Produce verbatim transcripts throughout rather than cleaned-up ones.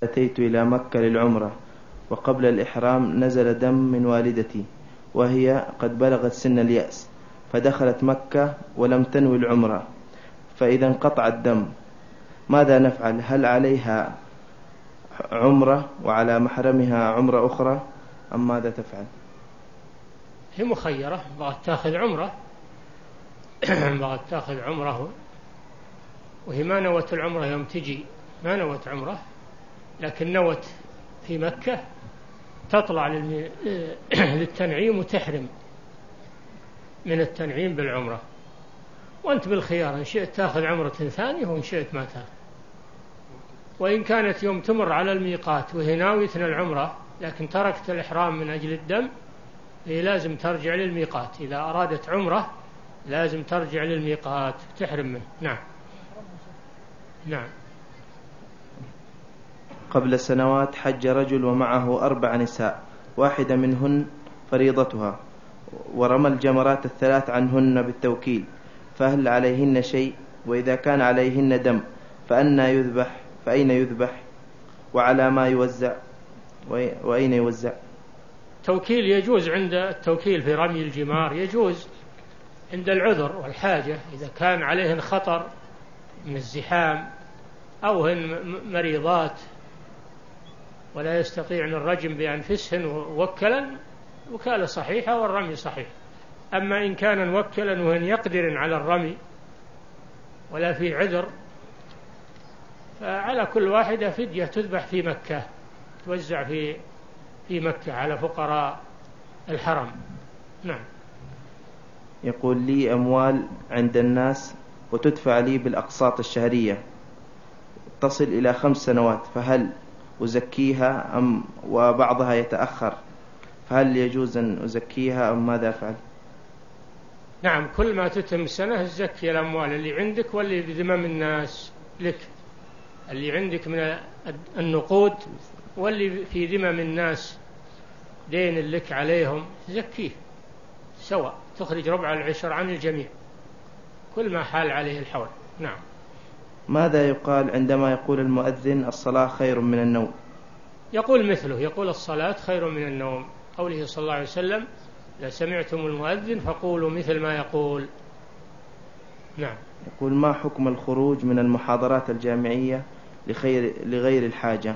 أتيت إلى مكة للعمرة، وقبل الإحرام نزل دم من والدتي وهي قد بلغت سن اليأس، فدخلت مكة ولم تنوي العمرة، فإذا انقطع الدم ماذا نفعل؟ هل عليها عمرة وعلى محرمها عمرة أخرى أم ماذا تفعل؟ هي مخيرة، بغت تأخذ عمرة بغت تأخذ عمرة وهي ما نوت العمرة يوم تجي، ما نوت عمرة لكن نوت في مكة، تطلع للتنعيم وتحرم من التنعيم بالعمرة، وأنت بالخيار إن شئت تأخذ عمرة ثانية وإن شئت ما تأخذ. وإن كانت يوم تمر على الميقات وهي ناوية العمرة لكن تركت الإحرام من أجل الدم، هي لازم ترجع للميقات، إذا أرادت عمرة لازم ترجع للميقات تحرم منه. نعم نعم. قبل سنوات حج رجل ومعه أربع نساء، واحدة منهن فريضتها، ورمى الجمرات الثلاث عنهن بالتوكيل، فهل عليهن شيء؟ وإذا كان عليهن دم فأنا يذبح فأين يذبح وعلى ما يوزع وأين يوزع؟ توكيل يجوز عند التوكيل في رمي الجمار، يجوز عند العذر والحاجة، إذا كان عليهن خطر من الزحام أو هن مريضات ولا يستطيعن الرجم بأنفسهن ووكلا، وكالة صحيحة والرمي صحيح. أما إن كان موكلا وهن يقدرن على الرمي ولا في عذر، فعلى كل واحدة فدية تذبح في مكة، توزع في في مكة على فقراء الحرم. نعم. يقول لي أموال عند الناس وتدفع لي بالأقساط الشهرية تصل إلى خمس سنوات، فهل أزكيها أم وبعضها يتأخر، فهل يجوز أن أزكيها أم ماذا أفعل؟ نعم، كل ما تتم سنة تزكي الأموال اللي عندك واللي بذمم الناس لك، اللي عندك من النقود واللي في ذمم الناس دين لك عليهم تزكيه سواء، تخرج ربع العشر عن الجميع كل ما حال عليه الحول. نعم. ماذا يقال عندما يقول المؤذن الصلاة خير من النوم؟ يقول مثله، يقول الصلاة خير من النوم، قوله صلى الله عليه وسلم: إذا سمعتم المؤذن فقولوا مثل ما يقول. نعم. يقول: ما حكم الخروج من المحاضرات الجامعية لخير لغير الحاجة؟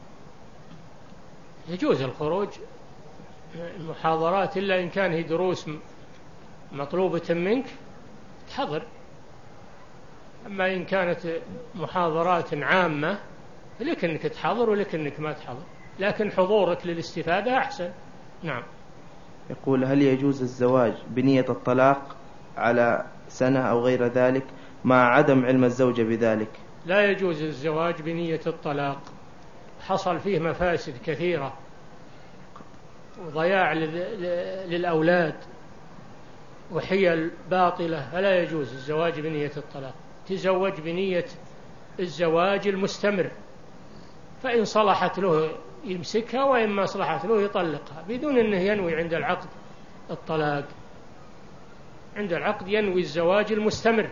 يجوز الخروج المحاضرات إلا إن كان هي دروس مطلوبة منك تحضر، أما إن كانت محاضرات عامة لك أنك تحضر ولك أنك ما تحضر، لكن حضورك للاستفادة أحسن. نعم. يقول: هل يجوز الزواج بنية الطلاق على سنة أو غير ذلك مع عدم علم الزوجة بذلك؟ لا يجوز الزواج بنية الطلاق، حصل فيه مفاسد كثيرة وضياع للأولاد وحيل باطلة، فلا يجوز الزواج بنية الطلاق. تزوج بنية الزواج المستمر، فإن صلحت له يمسكها وإن ما صلحت له يطلقها بدون أنه ينوي عند العقد الطلاق. عند العقد ينوي الزواج المستمر،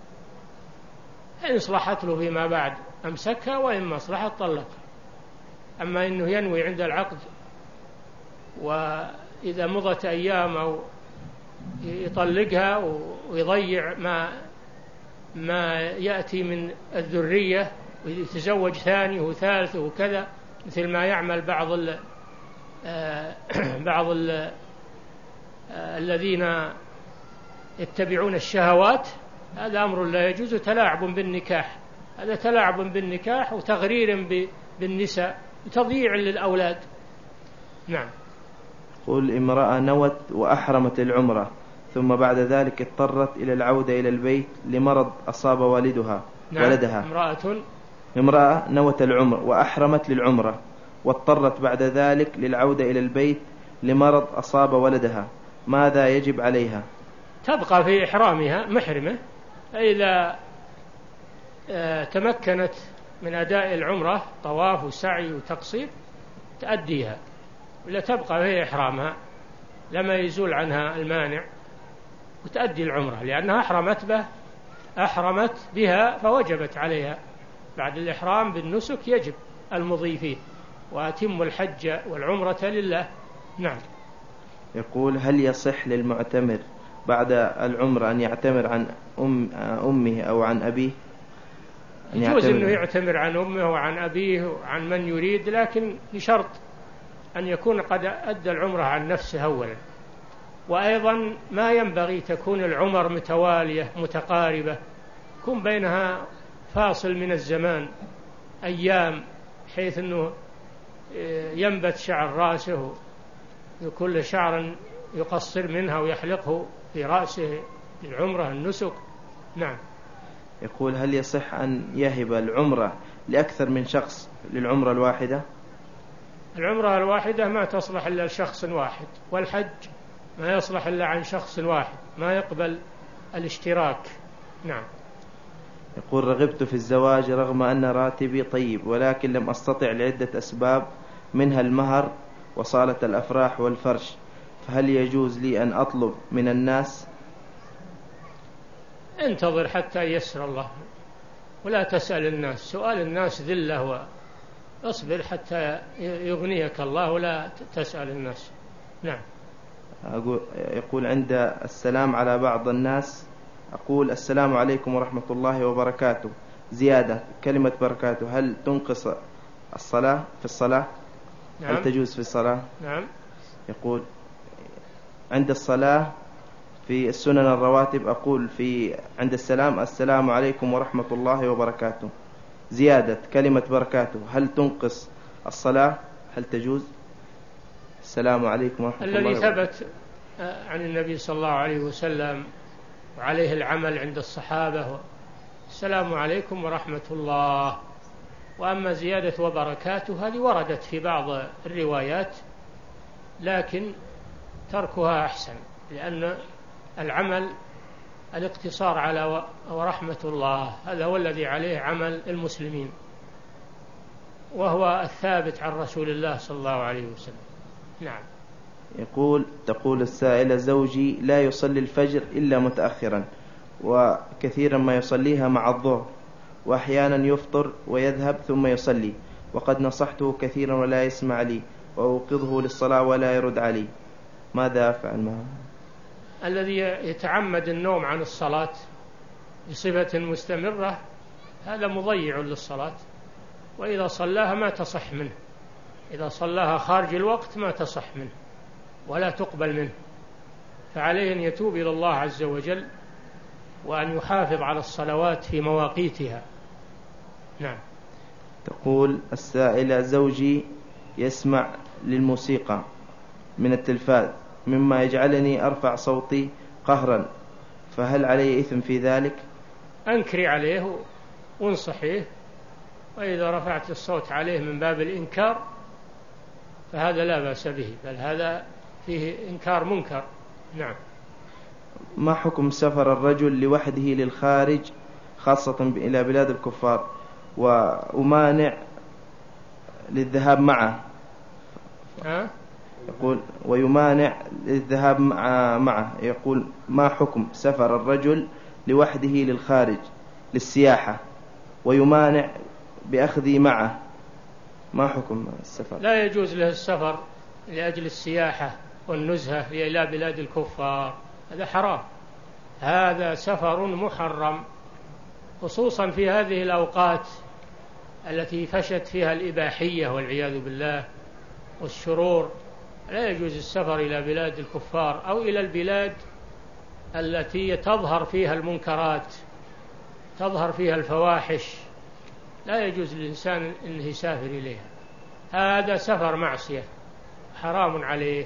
إن صلحت له فيما بعد أمسكها وإن ما صلحت طلقها. أما أنه ينوي عند العقد وإذا مضت أيام أو يطلقها ويضيع ما ما يأتي من الذرية ويتزوج ثاني وثالث وكذا، مثل ما يعمل بعض ال بعض ال الذين يتبعون الشهوات، هذا أمر لا يجوز، تلاعب بالنكاح، هذا تلاعب بالنكاح وتغرير بالنساء وتضييع للأولاد. نعم. قل: امرأة نوت وأحرمت العمرة ثم بعد ذلك اضطرت إلى العودة إلى البيت لمرض أصاب والدها. نعم. ولدها. امرأة امرأة نوت العمر وأحرمت للعمرة واضطرت بعد ذلك للعودة إلى البيت لمرض أصاب ولدها، ماذا يجب عليها؟ تبقى في إحرامها محرمة، إذا تمكنت من أداء العمرة طواف وسعي وتقصير تأديها، ولا تبقى في إحرامها لما يزول عنها المانع وتأدي العمرة، لأنها أحرمت به أحرمت بها فوجبت عليها بعد الإحرام بالنسك، يجب المضي فيه، وأتم الحج والعمرة لله. نعم. يقول: هل يصح للمعتمر بعد العمرة أن يعتمر عن أم أمه أو عن أبيه؟ يجوز أنه يعتمر عن أمه وعن أبيه وعن من يريد، لكن بشرط أن يكون قد أدى العمرة عن نفسه أولا. وأيضا ما ينبغي تكون العمر متوالية متقاربة، يكون بينها فاصل من الزمان أيام، حيث أنه ينبت شعر رأسه وكل شعر يقصر منها ويحلقه في رأسه للعمرة النسك. نعم. يقول: هل يصح أن يهب العمرة لأكثر من شخص للعمرة الواحدة؟ العمرة الواحدة ما تصلح إلا لشخص واحد، والحج ما يصلح إلا عن شخص واحد، ما يقبل الاشتراك. نعم. يقول: رغبت في الزواج رغم أن راتبي طيب، ولكن لم أستطع لعدة أسباب، منها المهر وصالة الأفراح والفرش، فهل يجوز لي أن أطلب من الناس؟ انتظر حتى ييسر الله، ولا تسأل الناس، سؤال الناس ذلة، واصبر حتى يغنيك الله ولا تسأل الناس. نعم. يقول: عند السلام على بعض الناس أقول: السلام عليكم ورحمة الله وبركاته، زيادة كلمة بركاته، هل تنقص الصلاة في الصلاة؟ نعم. هل تجوز في الصلاة؟ نعم. يقول: عند الصلاة في السنن الرواتب أقول في عند السلام: السلام عليكم ورحمة الله وبركاته، زيادة كلمة بركاته، هل تنقص الصلاة؟ هل تجوز؟ السلام عليكم ورحمة الله الذي وبركاته. ثبت عن النبي صلى الله عليه وسلم وعليه العمل عند الصحابة: السلام عليكم ورحمة الله. وأما زيادة وبركاته هذه وردت في بعض الروايات، لكن تركها أحسن، لأن العمل الاقتصار على ورحمة الله، هذا هو الذي عليه عمل المسلمين، وهو الثابت عن رسول الله صلى الله عليه وسلم. نعم. يقول: تقول السائلة: زوجي لا يصلي الفجر إلا متأخرا، وكثيرا ما يصليها مع الظهر، وأحيانا يفطر ويذهب ثم يصلي، وقد نصحته كثيرا ولا يسمع لي، وأوقظه للصلاة ولا يرد علي، ماذا أفعل معه؟ الذي يتعمد النوم عن الصلاة بصفة مستمرة هذا مضيع للصلاة، وإذا صلاها ما تصح منه، إذا صلاها خارج الوقت ما تصح منه ولا تقبل منه، فعليه أن يتوب إلى الله عز وجل وأن يحافظ على الصلوات في مواقيتها. نعم. تقول السائلة: زوجي يسمع للموسيقى من التلفاز مما يجعلني أرفع صوتي قهرا، فهل علي إثم في ذلك؟ أنكري عليه وانصحيه، وإذا رفعت الصوت عليه من باب الإنكار فهذا لا بأس به، بل هذا فيه إنكار منكر. نعم. ما حكم سفر الرجل لوحده للخارج خاصة إلى بلاد الكفار وأمانع للذهاب معه؟ ها؟ يقول: ويمانع للذهاب معه، يقول: ما حكم سفر الرجل لوحده للخارج للسياحة ويمانع بأخذي معه، ما حكم السفر؟ لا يجوز له السفر لأجل السياحة والنزهة إلى بلاد الكفار، هذا حرام، هذا سفر محرم، خصوصا في هذه الأوقات التي فشت فيها الإباحية والعياذ بالله والشرور. لا يجوز السفر إلى بلاد الكفار أو إلى البلاد التي تظهر فيها المنكرات، تظهر فيها الفواحش، لا يجوز للإنسان أنه يسافر إليها، هذا سفر معصية حرام عليه.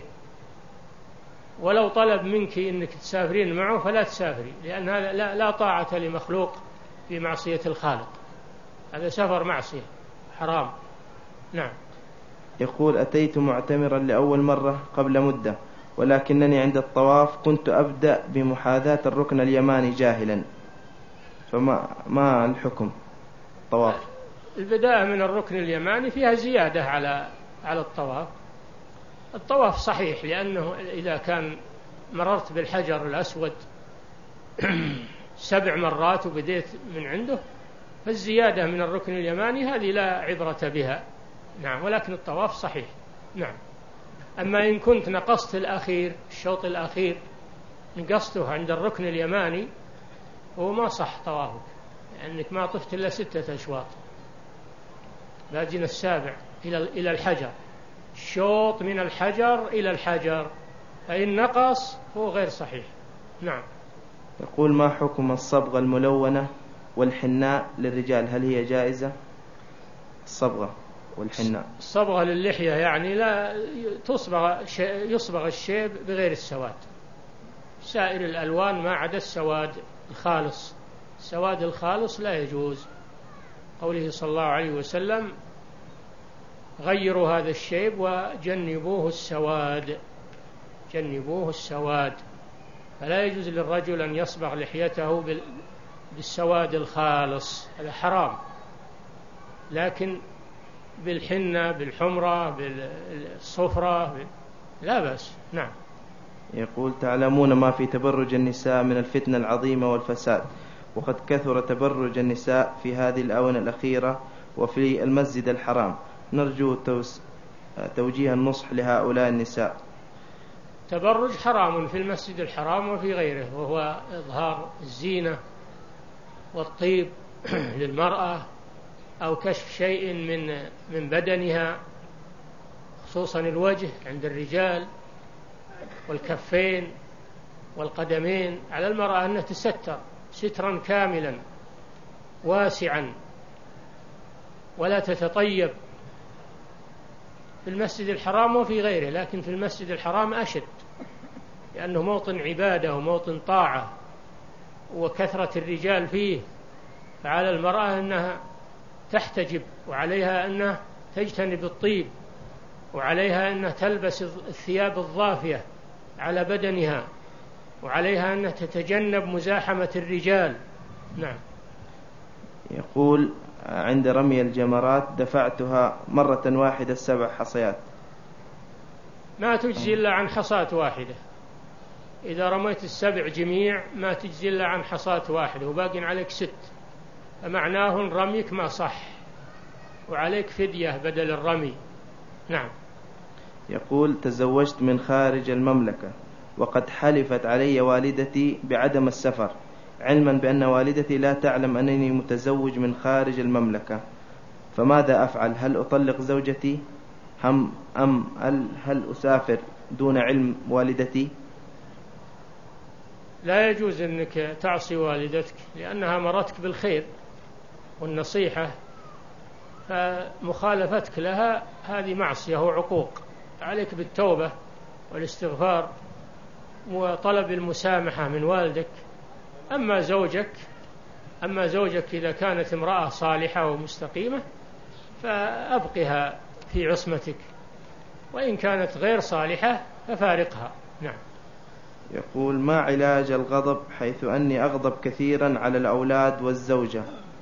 ولو طلب منك أنك تسافرين معه فلا تسافري، لأن هذا لا, لا طاعة لمخلوق في معصية الخالق، هذا سفر معصية حرام. نعم. يقول: أتيت معتمرا لأول مرة قبل مدة، ولكنني عند الطواف كنت أبدأ بمحاذاة الركن اليماني جاهلا، فما ما الحكم طواف؟ البداية من الركن اليماني فيها زيادة على على الطواف. الطواف صحيح، لأنه إذا كان مررت بالحجر الأسود سبع مرات وبديت من عنده، فالزيادة من الركن اليماني هذه لا عبرة بها، نعم، ولكن الطواف صحيح. نعم. أما إن كنت نقصت الأخير، الشوط الأخير نقصته عند الركن اليماني، هو ما صح طوافك، لأنك ما طفت إلا ستة أشواط، باجين السابع إلى إلى الحجر، شوط من الحجر إلى الحجر، فإن نقص هو غير صحيح. نعم. يقول: ما حكم الصبغة الملونة والحناء للرجال، هل هي جائزة؟ الصبغة والحناء. الصبغة للحية يعني لا تصبغ، يصبغ الشيب بغير السواد، سائر الألوان ما عدا السواد الخالص، السواد الخالص لا يجوز، قوله صلى الله عليه وسلم: غيروا هذا الشيب وجنبوه السواد، جنبوه السواد. فلا يجوز للرجل أن يصبغ لحيته بالسواد الخالص، هذا حرام، لكن بالحنة، بالحمرة، بالصفرة لا بأس. نعم. يقول: تعلمون ما في تبرج النساء من الفتنة العظيمة والفساد، وقد كثر تبرج النساء في هذه الآونة الأخيرة وفي المسجد الحرام، نرجو توجيه النصح لهؤلاء النساء. تبرج حرام في المسجد الحرام وفي غيره، وهو إظهار الزينة والطيب للمرأة، أو كشف شيء من من بدنها، خصوصا الوجه عند الرجال والكفين والقدمين. على المرأة أن تستر سترا كاملا واسعا، ولا تتطيب في المسجد الحرام وفي غيره، لكن في المسجد الحرام أشد، لأنه موطن عبادة وموطن طاعة وكثرة الرجال فيه، فعلى المرأة أنها تحتجب، وعليها أنها تجتنب الطيب، وعليها أنها تلبس الثياب الضافية على بدنها، وعليها أنها تتجنب مزاحمة الرجال. نعم. يقول: عند رمي الجمرات دفعتها مرة واحدة سبع حصيات. ما تجزي إلا عن حصاة واحدة، إذا رميت السبع جميع ما تجزي إلا عن حصاة واحدة، وباقي عليك ست، فمعناه رميك ما صح، وعليك فدية بدل الرمي. نعم. يقول: تزوجت من خارج المملكة، وقد حلفت علي والدتي بعدم السفر، علما بأن والدتي لا تعلم أنني متزوج من خارج المملكة، فماذا أفعل؟ هل أطلق زوجتي هم أم هل أسافر دون علم والدتي؟ لا يجوز أنك تعصي والدتك، لأنها مرتك بالخير والنصيحة، فمخالفتك لها هذه معصية وعقوق، عليك بالتوبة والاستغفار وطلب المسامحة من والدك. أما زوجك أما زوجك إذا كانت امرأة صالحة ومستقيمة فأبقها في عصمتك، وإن كانت غير صالحة ففارقها. نعم. يقول: ما علاج الغضب حيث أني أغضب كثيرا على الأولاد والزوجة؟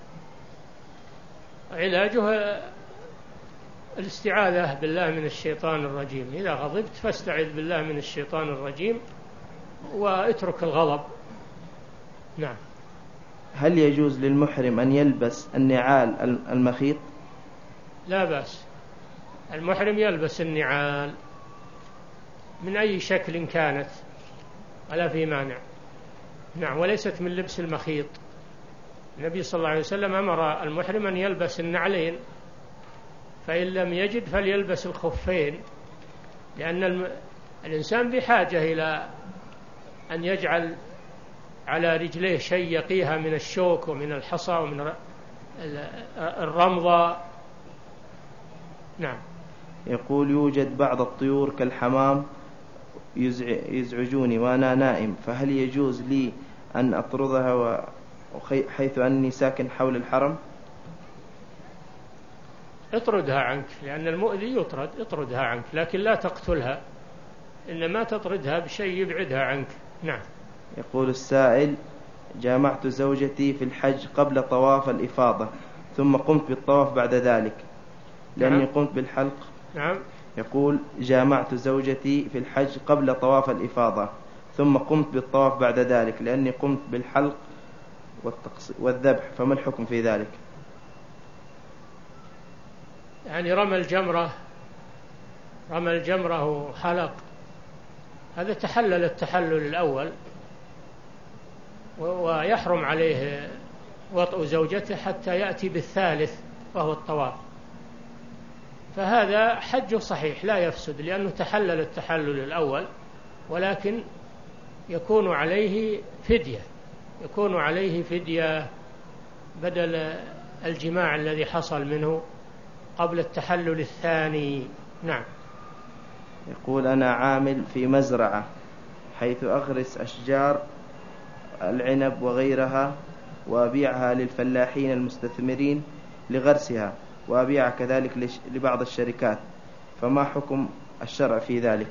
علاجها الاستعاذة بالله من الشيطان الرجيم، إذا غضبت فاستعذ بالله من الشيطان الرجيم واترك الغضب. نعم. هل يجوز للمحرم أن يلبس النعال المخيط؟ لا بأس، المحرم يلبس النعال من أي شكل كانت ولا في مانع. نعم. وليست من لبس المخيط. النبي صلى الله عليه وسلم أمر المحرم أن يلبس النعلين، فإن لم يجد فليلبس الخفين، لأن الم... الإنسان بحاجة إلى أن يجعل على رجليه شيء يقيها من الشوك ومن الحصى ومن الرمضة. نعم. يقول: يوجد بعض الطيور كالحمام يزعجوني وأنا نائم، فهل يجوز لي أن أطردها حيث أني ساكن حول الحرم؟ اطردها عنك، لأن المؤذي يطرد، اطردها عنك، لكن لا تقتلها، إنما تطردها بشيء يبعدها عنك. نعم. يقول السائل: جامعت زوجتي في الحج قبل طواف الإفاضة، ثم قمت بالطواف بعد ذلك لأني نعم. قمت بالحلق. نعم. يقول: جامعت زوجتي في الحج قبل طواف الإفاضة، ثم قمت بالطواف بعد ذلك لأني قمت بالحلق والذبح، فما الحكم في ذلك؟ يعني رمى الجمرة رمى الجمرة وحلق، هذا تحلل التحلل الأول، ويحرم عليه وطء زوجته حتى يأتي بالثالث وهو الطواف، فهذا حج صحيح لا يفسد لأنه تحلل التحلل الأول، ولكن يكون عليه فدية يكون عليه فدية بدل الجماع الذي حصل منه قبل التحلل الثاني. نعم. يقول أنا عامل في مزرعة حيث أغرس أشجار العنب وغيرها وأبيعها للفلاحين المستثمرين لغرسها، وأبيعها كذلك لبعض الشركات، فما حكم الشرع في ذلك؟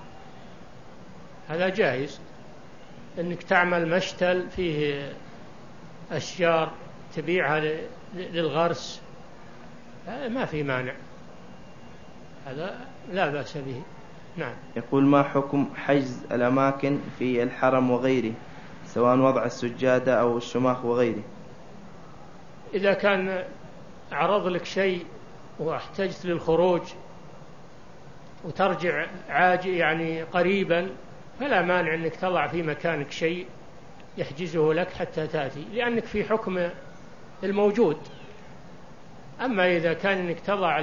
هذا جائز، أنك تعمل مشتل فيه أشجار تبيعها للغرس، ما في مانع، هذا لا بأس به. نعم. يقول ما حكم حجز الأماكن في الحرم وغيره، سواء وضع السجادة أو الشماخ وغيره؟ إذا كان عرض لك شيء واحتجت للخروج وترجع عاجل يعني قريبا، فلا مانع أنك تضع في مكانك شيء يحجزه لك حتى تأتي، لأنك في حكم الموجود. أما إذا كان أنك تضع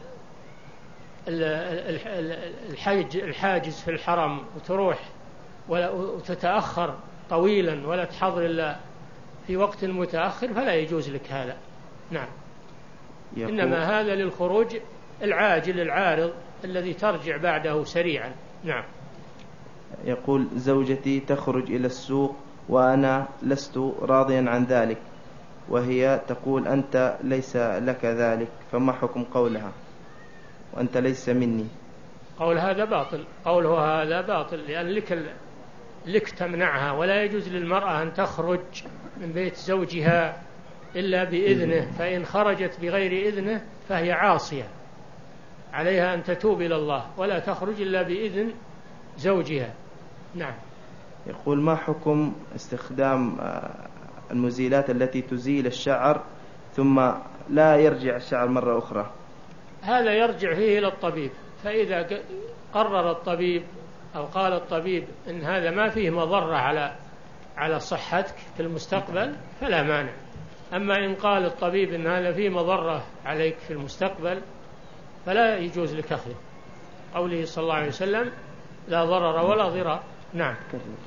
الحاجز في الحرم وتروح وتتأخر طويلا ولا تحضر إلا في وقت متأخر فلا يجوز لك هذا. نعم. إنما هذا للخروج العاجل العارض الذي ترجع بعده سريعا. نعم. يقول زوجتي تخرج إلى السوق وأنا لست راضيا عن ذلك، وهي تقول أنت ليس لك ذلك، فما حكم قولها وأنت ليس مني؟ قول هذا باطل قوله هذا باطل لأن لك, لك تمنعها، ولا يجوز للمرأة أن تخرج من بيت زوجها إلا بإذنه، فإن خرجت بغير إذنه فهي عاصية، عليها أن تتوب إلى الله ولا تخرج إلا بإذن زوجها. نعم. يقول ما حكم استخدام المزيلات التي تزيل الشعر ثم لا يرجع الشعر مرة أخرى؟ هذا يرجع فيه إلى الطبيب، فإذا قرر الطبيب أو قال الطبيب إن هذا ما فيه مضرة على على صحتك في المستقبل فلا مانع. أما إن قال الطبيب إن هذا فيه مضرة عليك في المستقبل فلا يجوز لك أخذه، قوله صلى الله عليه وسلم لا ضرر ولا ضرار. نعم.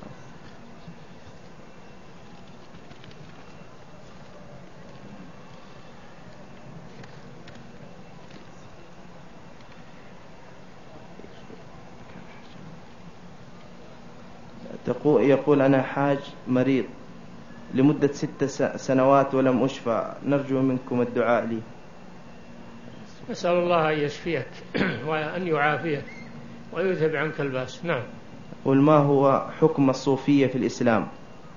يقول أنا حاج مريض لمدة ست سنوات ولم أشفى، نرجو منكم الدعاء لي. نسأل الله أن يشفيك وأن يعافيك ويذهب عنك الباس. نعم. وما هو حكم الصوفية في الإسلام؟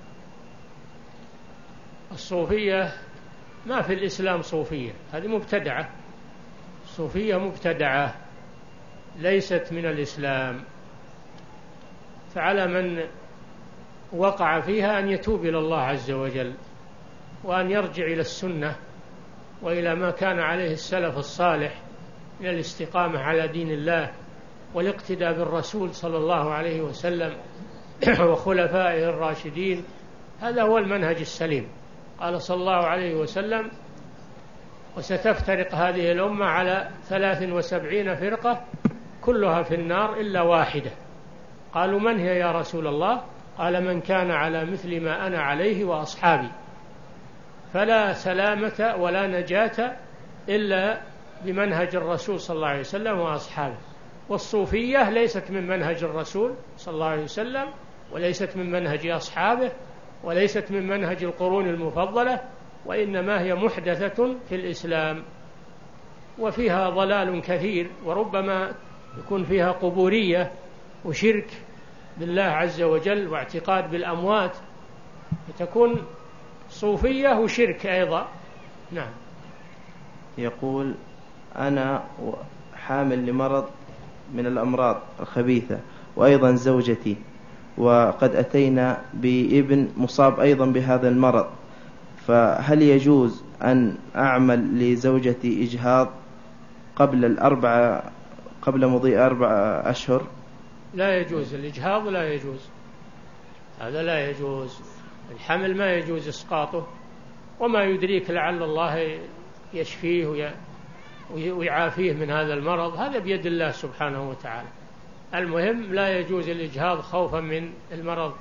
الصوفية ما في الإسلام صوفية، هذه مبتدعة، الصوفية مبتدعة ليست من الإسلام، فعلى من وقع فيها أن يتوب إلى الله عز وجل وأن يرجع إلى السنة وإلى ما كان عليه السلف الصالح من الاستقامة على دين الله والاقتداء بالرسول صلى الله عليه وسلم وخلفائه الراشدين. هذا هو المنهج السليم. قال صلى الله عليه وسلم وستفترق هذه الأمة على ثلاث وسبعين فرقة كلها في النار إلا واحدة. قالوا من هي يا رسول الله؟ قال من كان على مثل ما أنا عليه وأصحابي. فلا سلامة ولا نجاة إلا بمنهج الرسول صلى الله عليه وسلم وأصحابه. والصوفية ليست من منهج الرسول صلى الله عليه وسلم، وليست من منهج أصحابه، وليست من منهج القرون المفضلة، وإنما هي محدثة في الإسلام وفيها ضلال كثير، وربما يكون فيها قبورية وشرك بالله عز وجل واعتقاد بالأموات، فتكون صوفية وشرك أيضا. نعم. يقول أنا حامل لمرض من الأمراض الخبيثة وأيضا زوجتي، وقد أتينا بابن مصاب أيضا بهذا المرض، فهل يجوز أن أعمل لزوجتي إجهاض قبل الأربعة قبل مضي أربع أشهر؟ لا يجوز الإجهاض، لا يجوز، هذا لا يجوز. الحمل ما يجوز إسقاطه، وما يدريك لعل الله يشفيه ويعافيه من هذا المرض، هذا بيد الله سبحانه وتعالى. المهم لا يجوز الإجهاض خوفا من المرض.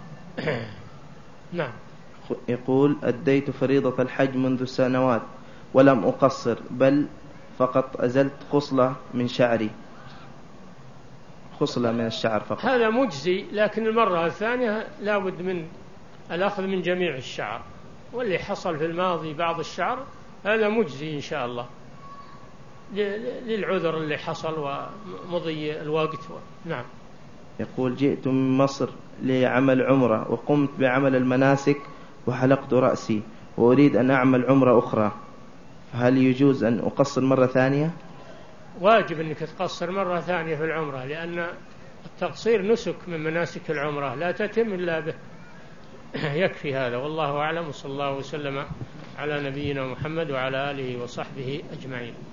نعم. يقول: أديت فريضة الحج منذ سنوات ولم أقصر، بل فقط أزلت خصلة من شعري، خصلة من الشعر فقط. هذا مجزي، لكن المرة الثانية لا بد من الأخذ من جميع الشعر، واللي حصل في الماضي بعض الشعر هذا مجزي إن شاء الله للعذر اللي حصل ومضي الوقت. نعم. يقول: جئت من مصر لعمل عمرة وقمت بعمل المناسك وحلقت رأسي، وأريد أن أعمل عمرة أخرى، هل يجوز أن أقصر مرة ثانية؟ واجب أنك تقصر مرة ثانية في العمرة، لأن التقصير نسك من مناسك العمرة لا تتم إلا به. يكفي هذا، والله أعلم، وصلى الله وسلم على نبينا محمد وعلى آله وصحبه أجمعين.